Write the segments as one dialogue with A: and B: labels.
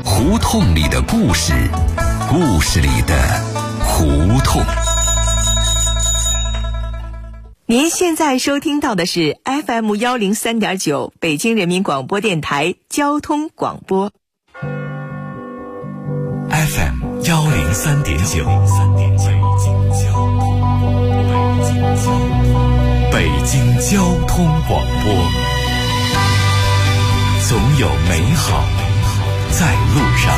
A: 胡同里的故事，故事里的胡同。
B: 您现在收听到的是 FM103.9 北京人民广播电台交通广播。
A: FM103.9 北京交通广播，总有美好在路上。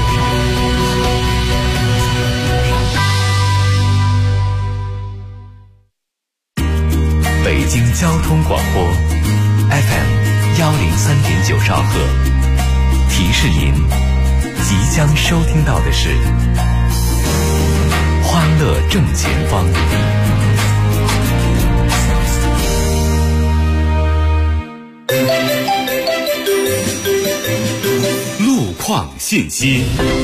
A: 北京交通广播 FM103.9 兆赫，提示您即将收听到的是欢乐正前方。路况信息。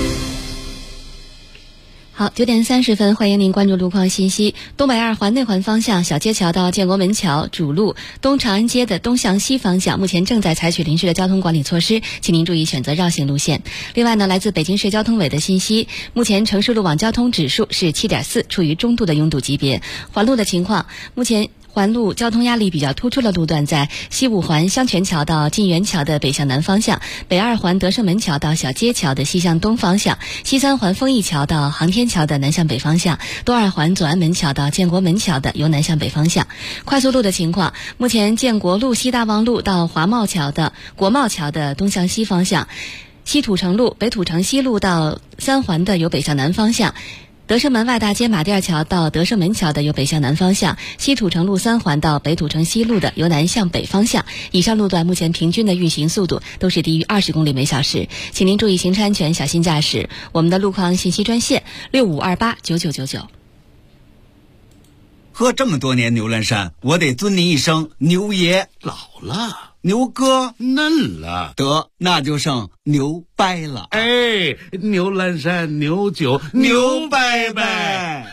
C: 好，9点30分，欢迎您关注路况信息。东北二环内环方向小街桥到建国门桥主路东长安街的东向西方向，目前正在采取临时的交通管理措施，请您注意选择绕行路线。另外呢，来自北京市交通委的信息，目前城市路网交通指数是7.4，处于中度的拥堵级别。环路的情况，目前环路交通压力比较突出的路段在西五环香泉桥到晋源桥的北向南方向，北二环德胜门桥到小街桥的西向东方向，西三环丰益桥到航天桥的南向北方向，东二环左安门桥到建国门桥的由南向北方向。快速路的情况，目前建国路西大望路到华贸桥的国贸桥的东向西方向，西土城路北土城西路到三环的由北向南方向，德胜门外大街马甸桥到德胜门桥的由北向南方向，西土城路三环到北土城西路的由南向北方向。以上路段目前平均的运行速度都是低于20公里每小时，请您注意行车安全，小心驾驶。我们的路况信息专线65289999。
D: 喝这么多年牛栏山，我得尊您一声牛爷。
E: 老了，
D: 牛哥
E: 嫩了，
D: 得那就剩牛掰了。
E: 哎，牛栏山牛酒牛掰掰。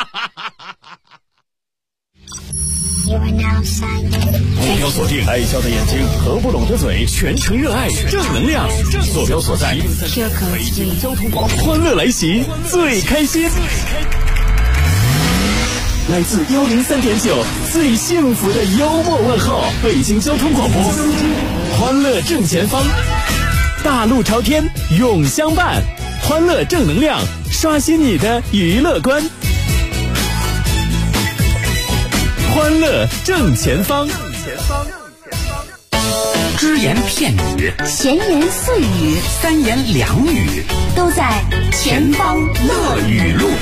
A: 目标锁定，爱笑的眼睛，合不拢的嘴，全程热爱正能量。坐标所在，北京交通广播，欢乐来袭，最开心。来自103.9最幸福的幽默问候，北京交通广播，欢乐正前方，大路朝天永相伴，欢乐正能量，刷新你的娱乐观，欢乐正前方。只言片语，
F: 闲言碎语，
A: 三言两语，
F: 都在前方
A: 乐语录。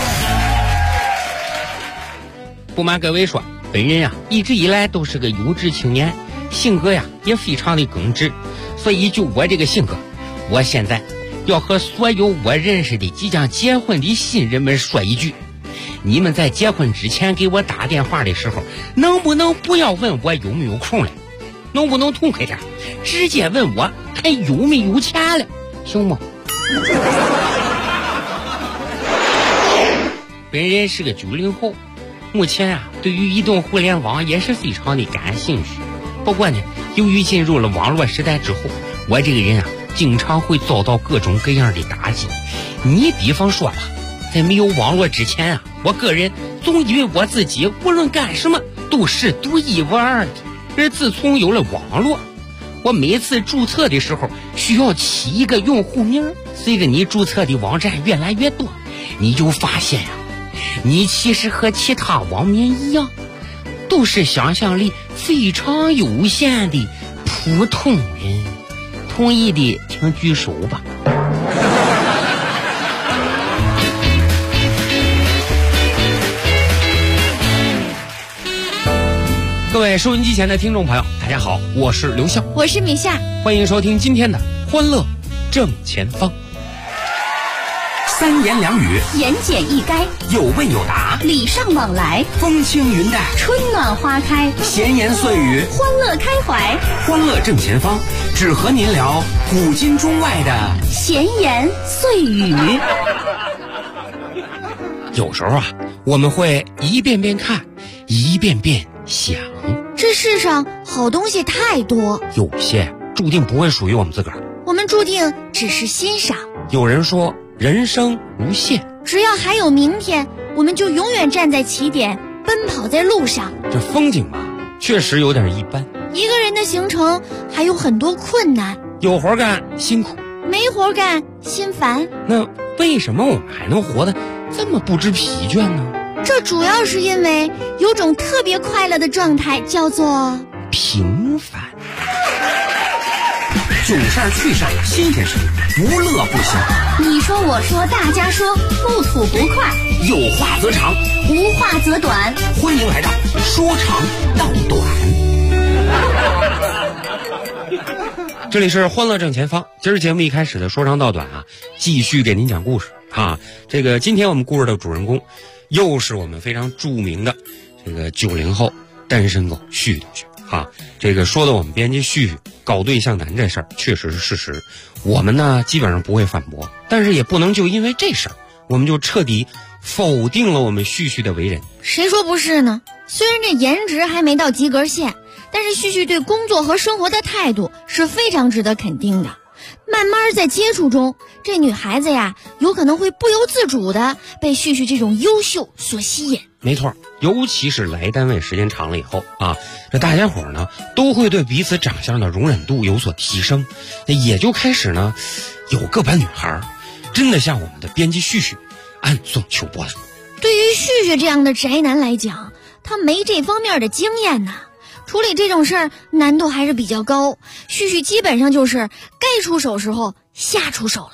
G: 不瞒各位说，本人呀一直以来都是个优质青年，性格呀也非常的耿直，所以就我这个性格，我现在要和所有我认识的即将结婚的新人们说一句：你们在结婚之前给我打电话的时候，能不能不要问我有没有空了，能不能痛快点，直接问我还有没有钱了，行吗？本人是个90后，目前啊对于移动互联网也是非常的感兴趣。不过呢，由于进入了网络时代之后，我这个人啊经常会遭到各种各样的打击。你比方说吧，在没有网络之前啊，我个人总以为我自己无论干什么都是独一无二的。而自从有了网络，我每次注册的时候需要起一个用户名，随着你注册的网站越来越多，你就发现呀，你其实和其他网民一样，都是想象力非常有限的普通人。同意的请举手吧。各位收音机前的听众朋友，大家好，我是刘笑，
F: 我是米夏，
G: 欢迎收听今天的欢乐正前方。
A: 三言两语，
F: 言简意赅，
A: 有问有答，
F: 礼尚往来，
A: 风轻云淡，
F: 春暖花开，
A: 闲言碎语，
F: 欢乐开怀，
A: 欢乐正前方，只和您聊古今中外的
F: 闲言碎语。
G: 有时候啊，我们会一遍遍看，一遍遍想。
F: 这世上好东西太多，
G: 有些注定不会属于我们自个儿。
H: 我们注定只是欣赏。
G: 有人说人生无限，
H: 只要还有明天，我们就永远站在起点，奔跑在路上。
G: 这风景嘛，确实有点一般。
H: 一个人的行程还有很多困难，
G: 有活干辛苦，
H: 没活干心烦。
G: 那为什么我们还能活得这么不知疲倦呢？
H: 这主要是因为有种特别快乐的状态，叫做
G: 平凡。囧事儿趣事儿新鲜事儿，不乐不行。
F: 你说我说大家说，不吐不快，
G: 有话则长，
F: 无话则短。
G: 欢迎来到说长道短。这里是欢乐正前方，今儿节目一开始的说长道短啊，继续给您讲故事啊。这个今天我们故事的主人公，又是我们非常著名的这个90后单身狗旭同学啊。这个说的我们编辑旭搞对象难这事儿确实是事实，我们呢基本上不会反驳，但是也不能就因为这事儿我们就彻底否定了我们旭旭的为人。
H: 谁说不是呢？虽然这颜值还没到及格线，但是旭旭对工作和生活的态度是非常值得肯定的。慢慢在接触中，这女孩子呀，有可能会不由自主的被旭旭这种优秀所吸引。
G: 没错，尤其是来单位时间长了以后啊，这大家伙呢都会对彼此长相的容忍度有所提升，也就开始呢有个把女孩真的向我们的编辑旭旭暗送秋波了。
H: 对于旭旭这样的宅男来讲，他没这方面的经验呐，处理这种事儿难度还是比较高。旭旭基本上就是该出手时候瞎出手了。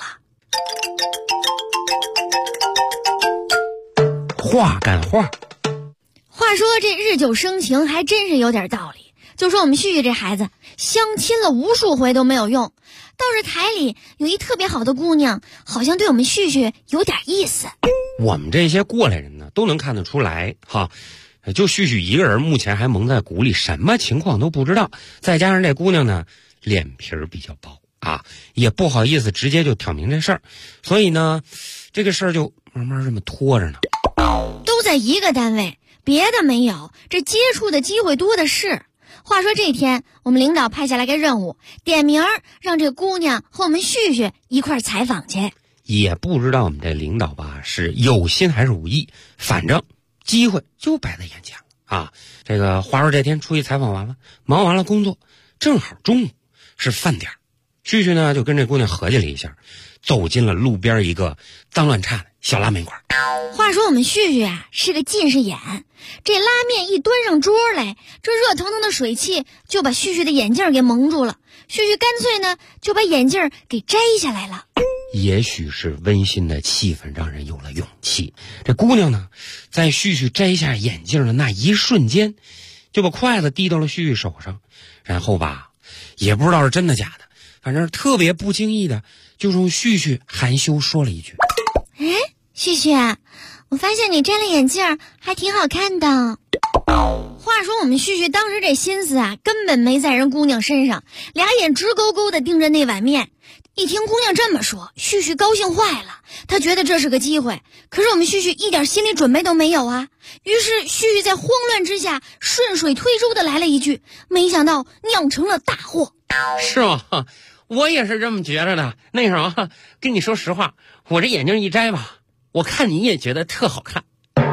G: 话赶话，
H: 话说这日久生情还真是有点道理。就说我们旭旭这孩子相亲了无数回都没有用，倒是台里有一特别好的姑娘，好像对我们旭旭有点意思。
G: 我们这些过来人呢都能看得出来哈，就旭旭一个人目前还蒙在鼓里，什么情况都不知道。再加上这姑娘呢脸皮儿比较薄啊，也不好意思直接就挑明这事儿，所以呢这个事儿就慢慢这么拖着呢。
H: 都在一个单位，别的没有，这接触的机会多的是。话说这天我们领导派下来个任务，点名让这姑娘和我们旭旭一块采访去。
G: 也不知道我们这领导吧是有心还是无意，反正机会就摆在眼前了啊。这个话说这天出去采访完了，忙完了工作，正好中午是饭点，旭旭呢就跟这姑娘合计了一下，走进了路边一个脏乱差的小拉面馆。
H: 话说我们旭旭啊是个近视眼，这拉面一端上桌来，这热腾腾的水汽就把旭旭的眼镜给蒙住了。旭旭干脆呢就把眼镜给摘下来了。
G: 也许是温馨的气氛让人有了勇气，这姑娘呢在旭旭摘下眼镜的那一瞬间，就把筷子递到了旭旭手上，然后吧也不知道是真的假的，反正特别不经意的就冲旭旭含羞说了一句：
H: 哎，旭旭啊，我发现你摘了眼镜还挺好看的。话说我们旭旭当时这心思啊根本没在人姑娘身上，俩眼直勾勾的盯着那碗面。一听姑娘这么说，旭旭高兴坏了，他觉得这是个机会。可是我们旭旭一点心理准备都没有啊，于是旭旭在慌乱之下顺水推舟的来了一句，没想到酿成了大祸。
G: 是吗？我也是这么觉得的。那什么，跟你说实话，我这眼镜一摘吧，我看你也觉得特好看。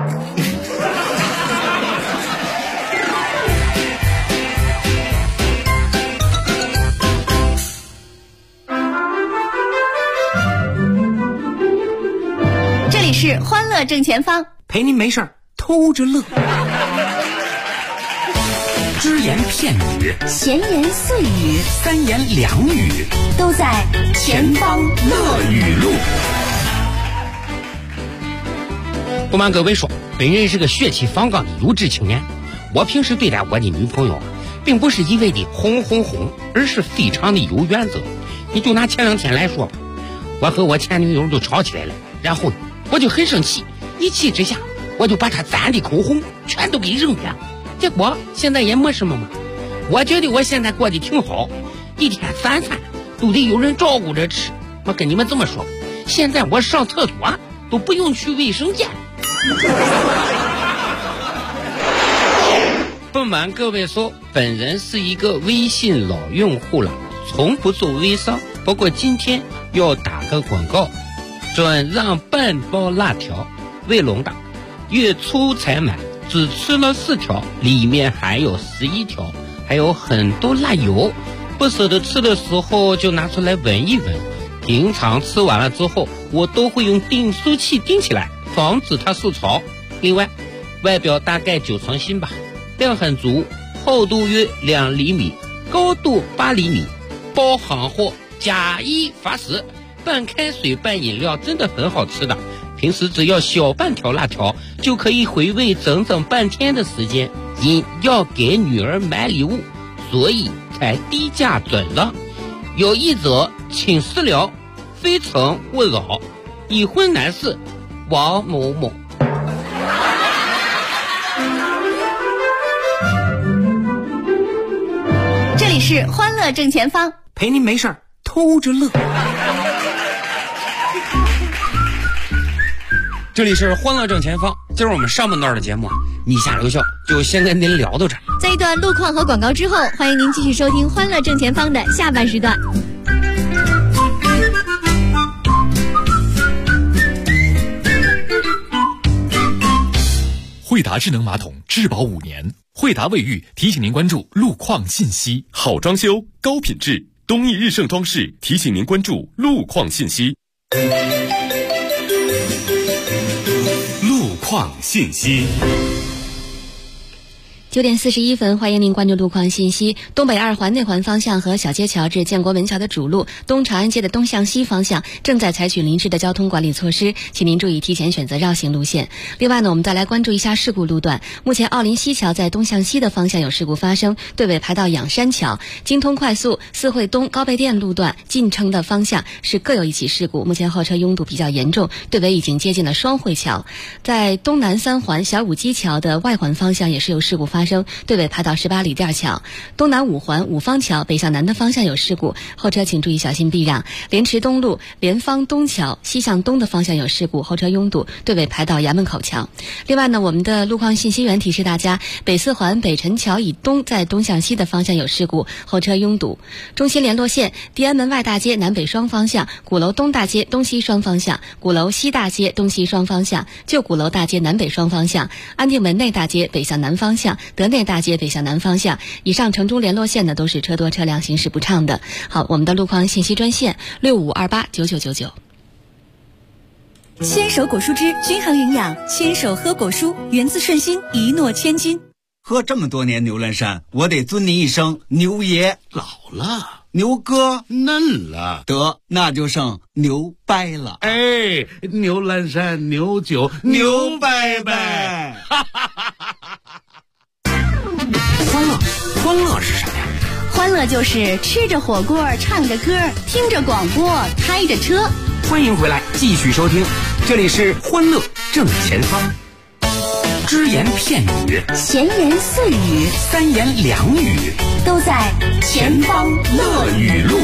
F: 这里是欢乐正前方，
D: 陪您没事儿偷着乐。只言片语，
F: 闲言碎语，
D: 三言两语，
F: 都在前方
D: 乐语录。
G: 不瞒各位说，本人是个血气方刚的优质青年。我平时对待我的女朋友并不是一味的哄，而是非常的有原则。你就拿前2天来说吧，我和我前女友就吵起来了，然后我就很生气，一气之下我就把她攒的口红全都给扔了。结果现在也没什么嘛，我觉得我现在过得挺好，一天3餐都得有人照顾着吃。我跟你们这么说，现在我上厕所都不用去卫生间。不瞒各位说，本人是一个微信老用户了，从不做微商， 不过今天要打个广告，转让半包辣条，卫龙的，月初才买，只吃了4条，里面还有11条，还有很多辣油，不舍得吃的时候就拿出来闻一闻。平常吃完了之后，我都会用订书器钉起来，防止它受潮。另外，外表大概9成新吧，量很足，厚度约2厘米，高度8厘米，包行货，假一罚10，拌开水拌饮料，真的很好吃的。平时只要小半条辣条就可以回味整整半天的时间。因要给女儿买礼物，所以才低价转让。有意者请私聊，非诚勿扰。已婚男士王某某。
F: 这里是欢乐正前方，
D: 陪您没事儿偷着乐。
G: 这里是欢乐正前方，今儿我们上半段的节目你下留校就先跟您聊到这儿。
H: 在一段路况和广告之后，欢迎您继续收听欢乐正前方的下半时段。
A: 惠达智能马桶质保5年，惠达卫浴提醒您关注路况信息。好装修高品质，东益日盛装饰提醒您关注路况信息。路况信息。
C: 9点41分，欢迎您关注路况信息。东北2环内环方向和小街桥至建国门桥的主路，东长安街的东向西方向正在采取临时的交通管理措施，请您注意提前选择绕行路线。另外呢，我们再来关注一下事故路段。目前奥林西桥在东向西的方向有事故发生，队尾排到仰山桥。京通快速四惠东高碑店路段进城的方向是各有一起事故，目前后车拥堵比较严重，队尾已经接近了双汇桥。在东南3环小五基桥的外环方向也是有事故发生，队尾排到18里店桥。东南5环五方桥北向南的方向有事故，后车请注意小心避让。莲池东路莲芳东桥西向东的方向有事故，后车拥堵，队尾排到衙门口桥。另外呢，我们的路况信息员提示大家，北4环北辰桥以东在东向西的方向有事故，后车拥堵。中心联络线地安门外大街南北双方向，鼓楼东大街东西双方向，鼓楼西大街东西双方向，旧鼓楼大街南北双方向，安定门内大街北向南方向，德内大街北向南方向。以上城中联络线呢都是车多车辆行驶不畅的。好，我们的路况信息专线65289999。
I: 牵手果蔬汁均衡营养，牵手喝果蔬，源自顺心，一诺千金。
D: 喝这么多年牛栏山，我得尊您一声牛爷。
E: 老了，
D: 牛哥
E: 嫩了，
D: 得那就剩牛掰了。
E: 哎，牛栏山牛酒牛掰掰。
D: 欢乐是什么呀？
F: 欢乐就是吃着火锅，唱着歌，听着广播，开着车。
D: 欢迎回来，继续收听，这里是欢乐正前方。只言片语，
F: 闲言碎语，
D: 三言两语，
F: 都在前方乐语录。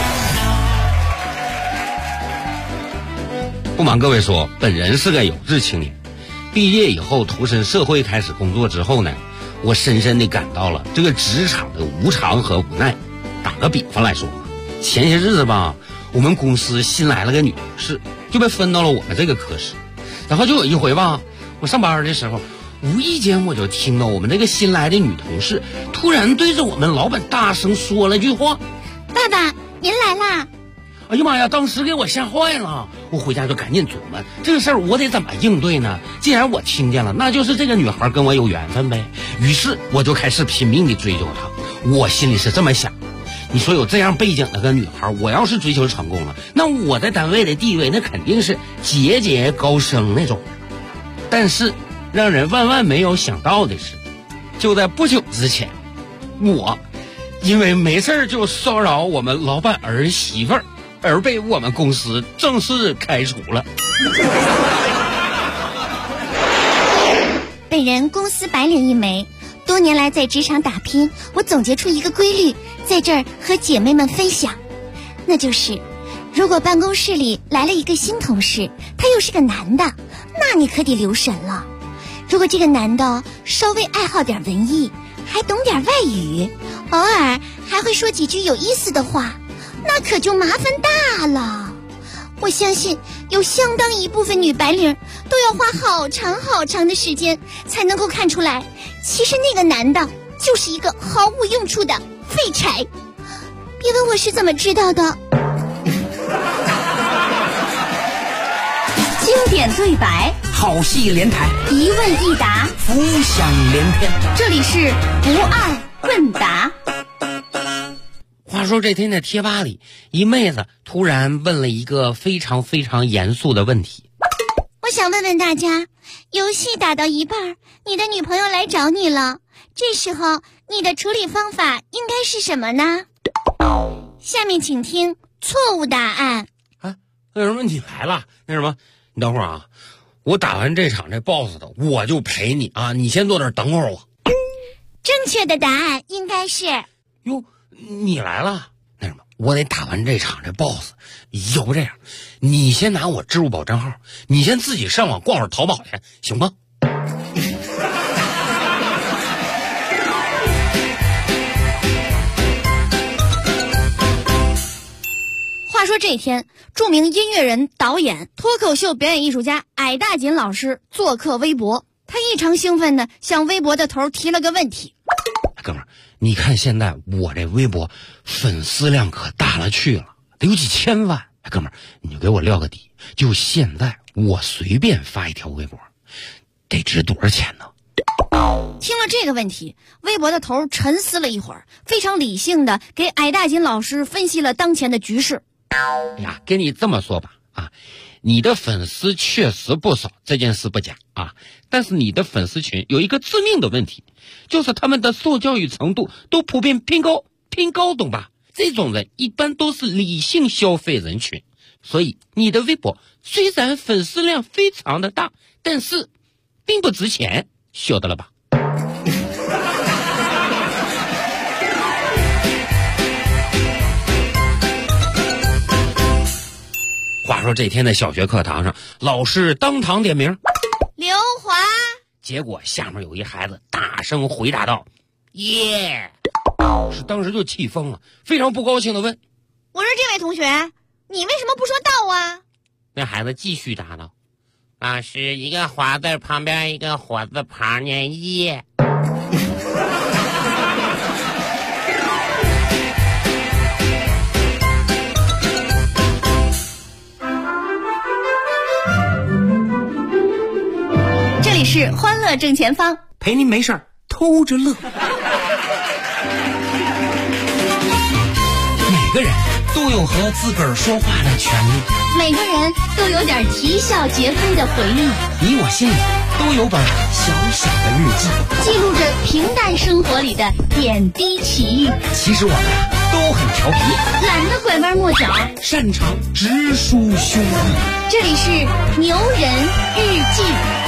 G: 不瞒各位说，本人是个有志青年，毕业以后投身社会开始工作之后呢，我深深地感到了这个职场的无常和无奈。打个比方来说，前些日子吧，我们公司新来了个女同事，就被分到了我们这个科室。然后就有一回吧，我上班的时候，无意间我就听到我们这个新来的女同事突然对着我们老板大声说了句话：“
H: 爸爸，您来啦！”
G: 哎呀妈呀，当时给我吓坏了，我回家就赶紧琢磨这个事儿我得怎么应对呢？既然我听见了，那就是这个女孩跟我有缘分呗。于是我就开始拼命地追求她。我心里是这么想，你说有这样背景的个女孩，我要是追求成功了，那我在单位的地位那肯定是节节高升那种。但是让人万万没有想到的是，就在不久之前，我因为没事就骚扰我们老板儿媳妇儿，而被我们公司正式开除了。
H: 本人公司白领一枚，多年来在职场打拼，我总结出一个规律，在这儿和姐妹们分享，那就是如果办公室里来了一个新同事，他又是个男的，那你可得留神了。如果这个男的稍微爱好点文艺，还懂点外语，偶尔还会说几句有意思的话， 那可就麻烦大了。我相信有相当一部分女白领都要花好长好长的时间才能够看出来，其实那个男的就是一个毫无用处的废柴。别问我是怎么知道的。
F: 经典对白，
D: 好戏连台，
F: 一问一答，
D: 浮想联翩。
F: 这里是不二问答。
G: 话说这天在贴吧里，一妹子突然问了一个非常非常严肃的问题。
H: 我想问问大家，游戏打到一半，你的女朋友来找你了，这时候你的处理方法应该是什么呢？下面请听错误答案。
G: 那什么，你来了，那什么，你等会儿啊，我打完这场这 boss 的，我就陪你啊，你先坐这儿等会儿我。
H: 正确的答案应该是，
G: 哟，你来了，那什么，我得打完这场这 boss， 要不这样，你先拿我支付宝账号，你先自己上网逛会儿淘宝去，行吗？
H: 话说这天，著名音乐人、导演、脱口秀表演艺术家矮大紧老师做客微博，他异常兴奋地向微博的头提了个问题：
G: 哥们儿，你看现在我这微博粉丝量可大了去了，得有几千万。哥们儿，你就给我撂个底，就现在我随便发一条微博，得值多少钱呢？
H: 听了这个问题，微博的头沉思了一会儿，非常理性地给矮大紧老师分析了当前的局势。
G: 呀，跟你这么说吧，啊，你的粉丝确实不少，这件事不假啊。但是你的粉丝群有一个致命的问题，就是他们的受教育程度都普遍偏高，懂吧？这种人一般都是理性消费人群，所以你的微博虽然粉丝量非常的大，但是并不值钱，晓得了吧？话说这天在小学课堂上，老师当堂点名
H: 刘华，
G: 结果下面有一孩子大声回答道：耶！是当时就气疯了，非常不高兴地问：
H: 我说这位同学，你为什么不说到啊？
G: 那孩子继续答道：老师，一个华字旁边一个火字旁念耶。
F: 这里是欢乐正前方，
D: 陪您没事儿偷着乐。每个人都有和自个儿说话的权利，
F: 每个人都有点啼笑皆非的回忆，
D: 你我心里都有本小小的日记，
F: 记录着平淡生活里的点滴奇遇。
D: 其实我们都很调皮，
F: 懒得拐弯抹角，
D: 擅长直抒胸臆。
F: 这里是牛人日记。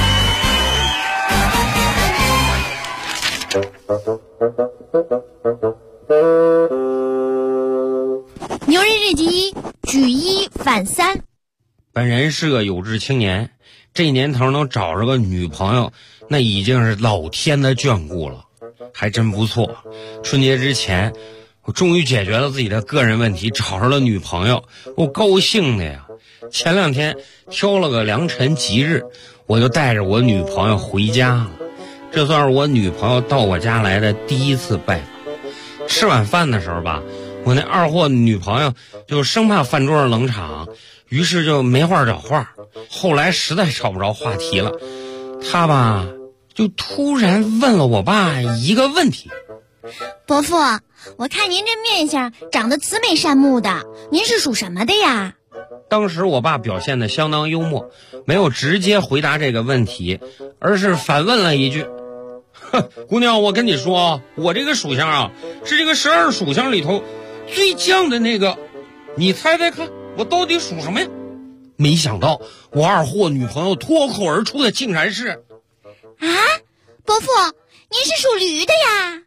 H: 牛人日记一，举一反三。
G: 本人是个有志青年，这年头能找着个女朋友，那已经是老天的眷顾了，还真不错。春节之前，我终于解决了自己的个人问题，找着了女朋友，我高兴的呀。前2天挑了个良辰吉日，我就带着我女朋友回家了。这算是我女朋友到我家来的第一次拜访。吃晚饭的时候吧，我那二货女朋友就生怕饭桌上冷场，于是就没话找话。后来实在找不着话题了，她吧就突然问了我爸一个问题：
H: 伯父，我看您这面相长得慈眉善目的，您是属什么的呀？
G: 当时我爸表现得相当幽默，没有直接回答这个问题，而是反问了一句：姑娘，我跟你说，我这个属相啊，是这个12属相里头最犟的那个，你猜猜看，我到底属什么呀？没想到我二货女朋友脱口而出的竟然是：
H: 啊，伯父，您是属驴的呀？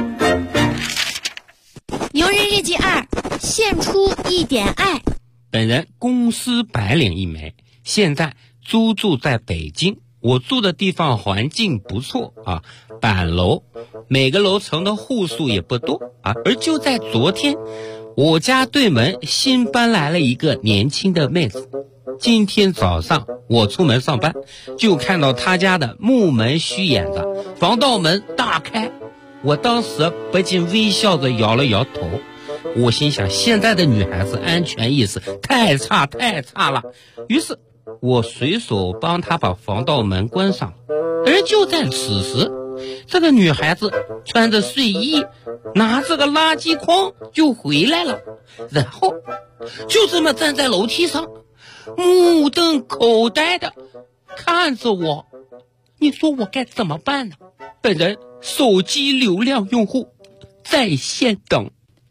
F: 牛人日记2，献出一点爱。
G: 本人公司白领一枚，现在租住在北京。我住的地方环境不错啊，板楼，每个楼层的户数也不多啊。而就在昨天，我家对门新搬来了一个年轻的妹子。今天早上我出门上班，就看到她家的木门虚掩着，防盗门大开。我当时不禁微笑着摇了摇头。我心想，现在的女孩子安全意识太差了。于是我随手帮她把防盗门关上。而就在此时，这个女孩子穿着睡衣，拿着个垃圾筐就回来了，然后就这么站在楼梯上，目瞪口呆的看着我。你说我该怎么办呢？本人手机流量用户，在线等。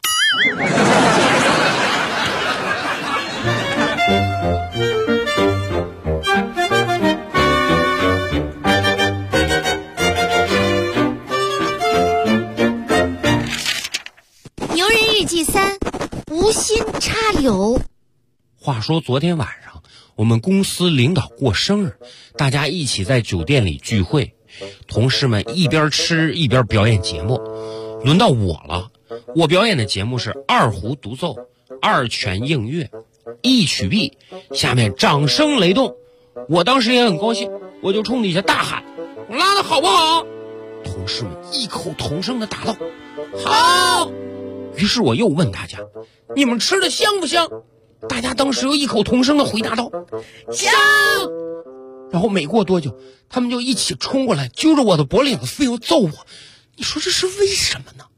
H: 牛人日记3，无心插柳。
G: 话说昨天晚上我们公司领导过生日，大家一起在酒店里聚会，同事们一边吃一边表演节目。轮到我了，我表演的节目是二胡独奏、二泉映月、一曲毕，下面掌声雷动。我当时也很高兴，我就冲底下大喊：我拉的好不好？同事们异口同声的答道：好。于是我又问大家：你们吃的香不香？大家当时又异口同声的回答道：香。然后没过多久，他们就一起冲过来，揪着我的脖领子，非要揍我。你说这是为什么呢？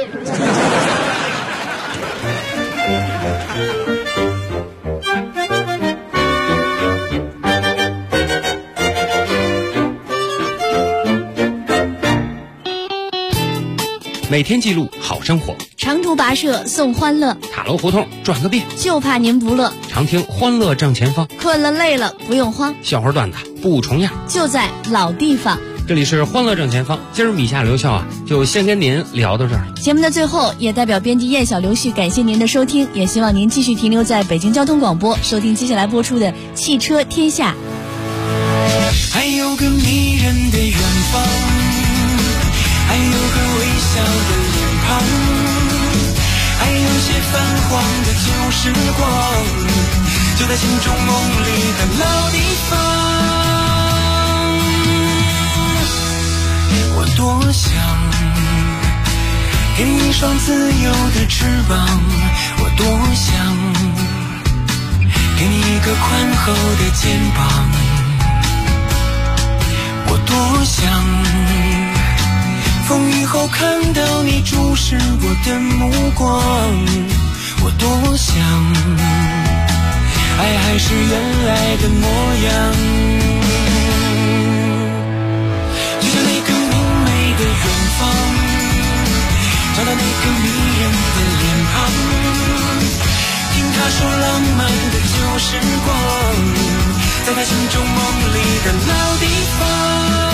G: 每天记录好生活，
H: 长途跋涉送欢乐，
G: 塔楼胡同转个遍，
H: 就怕您不乐。
G: 常听欢乐正前方，
H: 困了累了不用慌，
G: 笑话段子不重样，
H: 就在老地方。
G: 这里是欢乐正前方，今儿米夏刘笑啊，就先跟您聊到这儿。
I: 节目的最后，也代表编辑燕小刘旭感谢您的收听，也希望您继续停留在北京交通广播，收听接下来播出的《汽车天下》。
J: 还有个迷人的远方，还有个微笑的脸庞，还有些泛黄的旧时光，就在心中梦里的老地方。我多想给你一双自由的翅膀，我多想给你一个宽厚的肩膀，我多想风雨后看到你注视我的目光，我多想爱还是原来的模样。就像那个明媚的远方，找到那个迷人的脸庞，听他说浪漫的旧时光，在他心中梦里的老地方。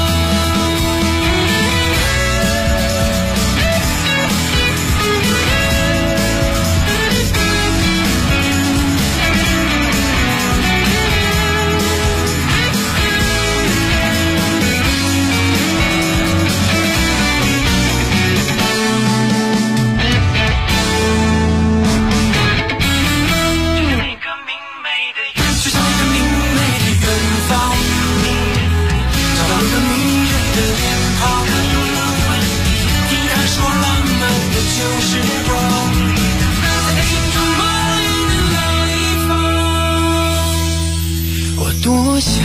J: 多想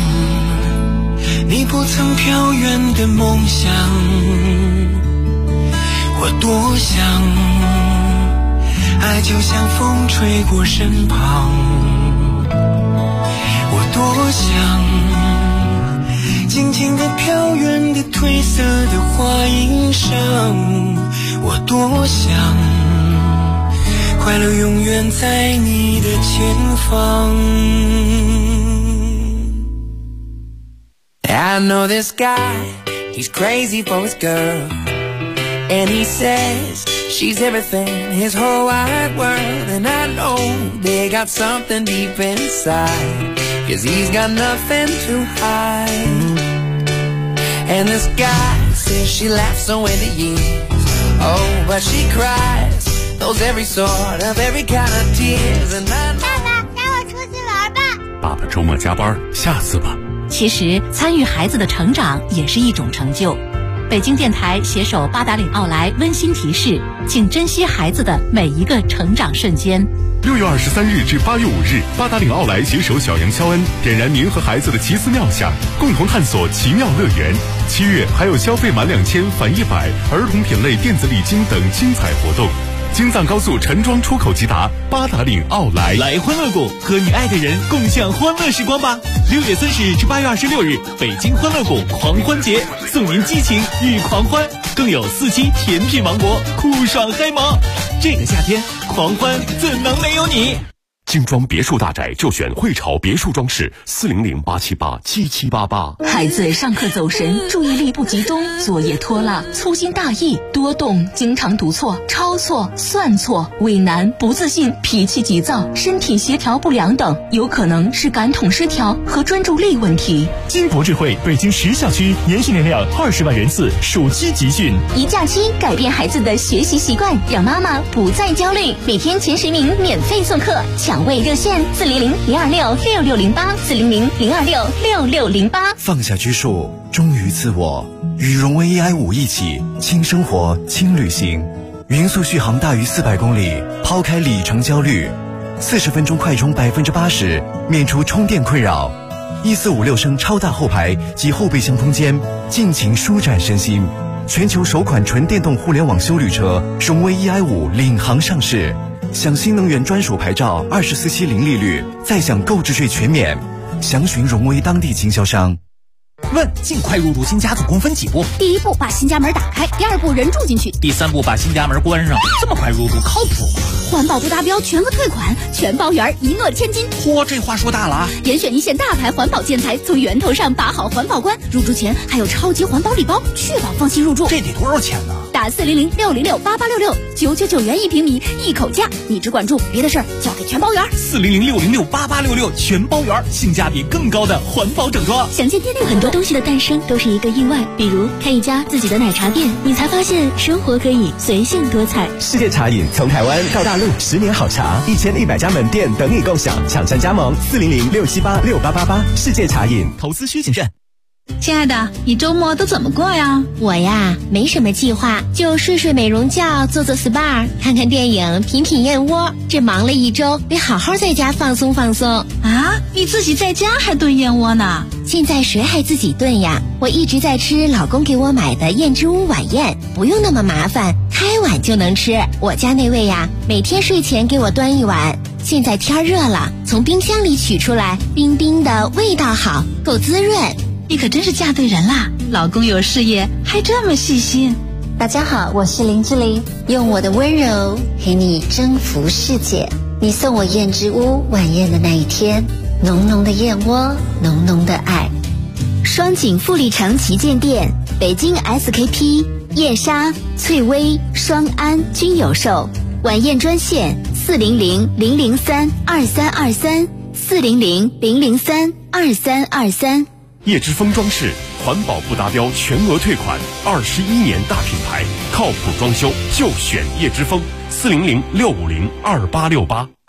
J: 你不曾飘远的梦想，我多想爱就像风吹过身旁，我多想静静地飘远的褪色的花衣裳，我多想快乐永远在你的前方。I know this guy, he's crazy for his girl, and he says She's everything, his whole wide world. And I know they got something deep inside, 'cause he's got nothing to hide. And this guy says she laughs away the years, oh, but she cries those every sort of every kind of tears. And I know
H: 爸爸带我出去玩吧。
A: 爸爸周末加班，下次吧。
K: 其实参与孩子的成长也是一种成就。北京电台携手八达岭奥莱温馨提示，请珍惜孩子的每一个成长瞬间。
L: 6月23日至8月5日，八达岭奥莱携手小杨肖恩，点燃您和孩子的奇思妙想，共同探索奇妙乐园。7月还有消费满2000返100，儿童品类电子礼金等精彩活动。京藏高速陈庄出口即达，八达岭奥莱。
A: 来欢乐谷和你爱的人共享欢乐时光吧！6月30日至8月26日，北京欢乐谷狂欢节，送您激情与狂欢，更有4期甜品王国酷爽嗨萌。这个夏天，狂欢怎能没有你？
L: 精装别墅大宅就选汇潮别墅装饰，400-878-7788。
K: 孩子上课走神，注意力不集中，作业拖拉，粗心大意，多动，经常读错、抄错、算错，畏难、不自信，脾气急躁，身体协调不良等，有可能是感统失调和专注力问题。
A: 金博智慧北京10校区年训练量20万人次，暑期集训。
K: 一假期改变孩子的学习习惯，让妈妈不再焦虑。每天前10名免费送课，抢位热线400-026-6608，400-026-6608。
M: 放下拘束，忠于自我，与荣威 EI5一起轻生活、轻旅行。匀速续航大于400公里，抛开里程焦虑，40分钟快充80%，免除充电困扰。1456升超大后排及后备箱空间，尽情舒展身心。全球首款纯电动互联网休旅车荣威 EI5领航上市，享新能源专属牌照，24期零利率，再享购置税全免。详询荣威当地经销商。
N: 问：尽快入住新家总共分几步？
F: 第1步把新家门打开，第2步人住进去，
N: 第3步把新家门关上。这么快入住靠谱吗？
F: 环保不达标全额退款，全包圆，一诺千金。
N: 嚯，这话说大了啊！
F: 严选一线大牌环保建材，从源头上把好环保关。入住前还有超级环保礼包，确保放心入住。
N: 这得多少钱呢？
F: 打400-606-8866，999元1平米，一口价。你只管住，别的事儿交给全包圆。
A: 400-606-8866，全包圆，性价比更高的环保整装。
F: 详见店内。
O: 很多东西的诞生都是一个意外，比如开一家自己的奶茶店，你才发现生活可以随性多彩。
P: 世界茶饮从台湾到大陆，10年好茶，1100家门店等你共享，抢占加盟400-678-6888。世界茶饮，
A: 投资需谨慎。
I: 亲爱的，你周末都怎么过呀？
H: 我呀，没什么计划，就睡睡美容觉，做做 SPA， 看看电影，品品燕窝。这忙了一周，得好好在家放松放松
I: 啊！你自己在家还炖燕窝呢？
H: 现在谁还自己炖呀？我一直在吃老公给我买的燕之屋晚宴，不用那么麻烦，开碗就能吃。我家那位呀，每天睡前给我端一碗。现在天热了，从冰箱里取出来，冰冰的，味道好，够滋润。
I: 你可真是嫁对人啦！老公有事业，还这么细心。
Q: 大家好，我是林志玲，用我的温柔陪你征服世界。你送我燕之屋晚宴的那一天，浓浓的燕窝，浓浓的爱。
O: 双井富力城旗舰店、北京 SKP、燕莎、翠微、双安均有售。晚宴专线400-003-2323，400-003-2323。
L: 叶之峰装饰，环保不达标全额退款，21年大品牌，靠谱装修就选叶之峰，400-650-2868。